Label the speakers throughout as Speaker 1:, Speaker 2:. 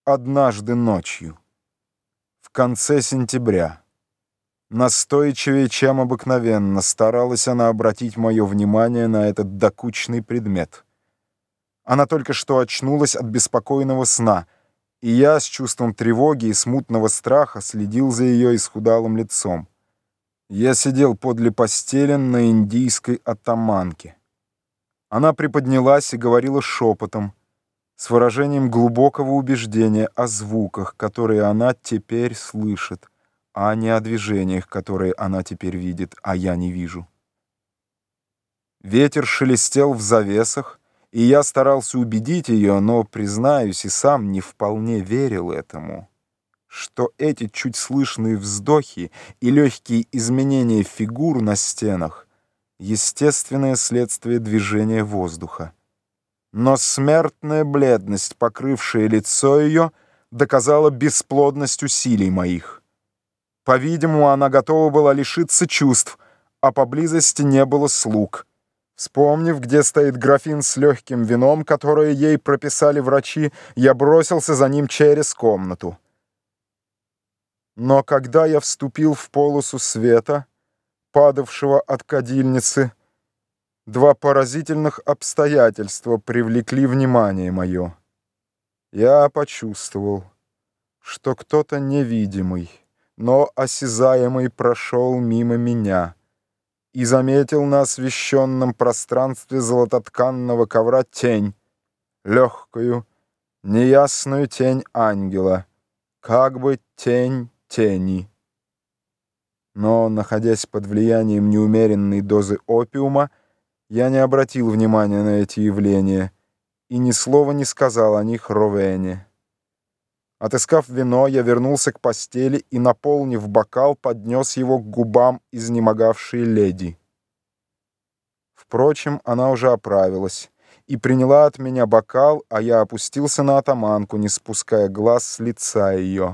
Speaker 1: однажды ночью, в конце сентября, настойчивее, чем обыкновенно, старалась она обратить мое внимание на этот докучный предмет. Она только что очнулась от беспокойного сна, и я с чувством тревоги и смутного страха следил за ее исхудалым лицом. Я сидел подле постели на индийской оттаманке. Она приподнялась и говорила шепотом, с выражением глубокого убеждения о звуках, которые она теперь слышит, а не о движениях, которые она теперь видит, а я не вижу. Ветер шелестел в завесах, и я старался убедить ее, но, признаюсь, и сам не вполне верил этому, что эти чуть слышные вздохи и легкие изменения фигур на стенах — естественное следствие движения воздуха. Но смертная бледность, покрывшая лицо ее, доказала бесплодность усилий моих. По-видимому, она готова была лишиться чувств, а поблизости не было слуг. Вспомнив, где стоит графин с легким вином, которое ей прописали врачи, я бросился за ним через комнату. Но когда я вступил в полосу света, падавшего от кадильницы, два поразительных обстоятельства привлекли внимание мое. Я почувствовал, что кто-то невидимый, но осязаемый прошел мимо меня и заметил на освещенном пространстве золототканного ковра тень, легкую, неясную тень ангела, как бы тень тени. Но, находясь под влиянием неумеренной дозы опиума, я не обратил внимания на эти явления и ни слова не сказал о них Ровене. Отыскав вино, я вернулся к постели и, наполнив бокал, поднес его к губам изнемогавшей леди. Впрочем, она уже оправилась и приняла от меня бокал, а я опустился на оттаманку, не спуская глаз с лица ее.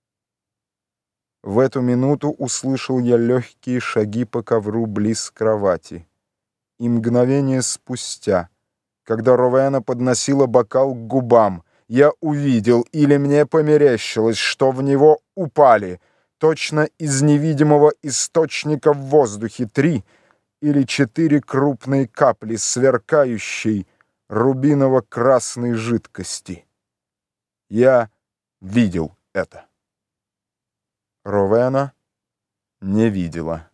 Speaker 1: В эту минуту услышал я легкие шаги по ковру близ кровати. И мгновение спустя, когда Ровена подносила бокал к губам, я увидел, или мне померещилось, что в него упали, точно из невидимого источника в воздухе, 3 или 4 крупные капли сверкающей рубиново-красной жидкости. Я видел это. Ровена не видела.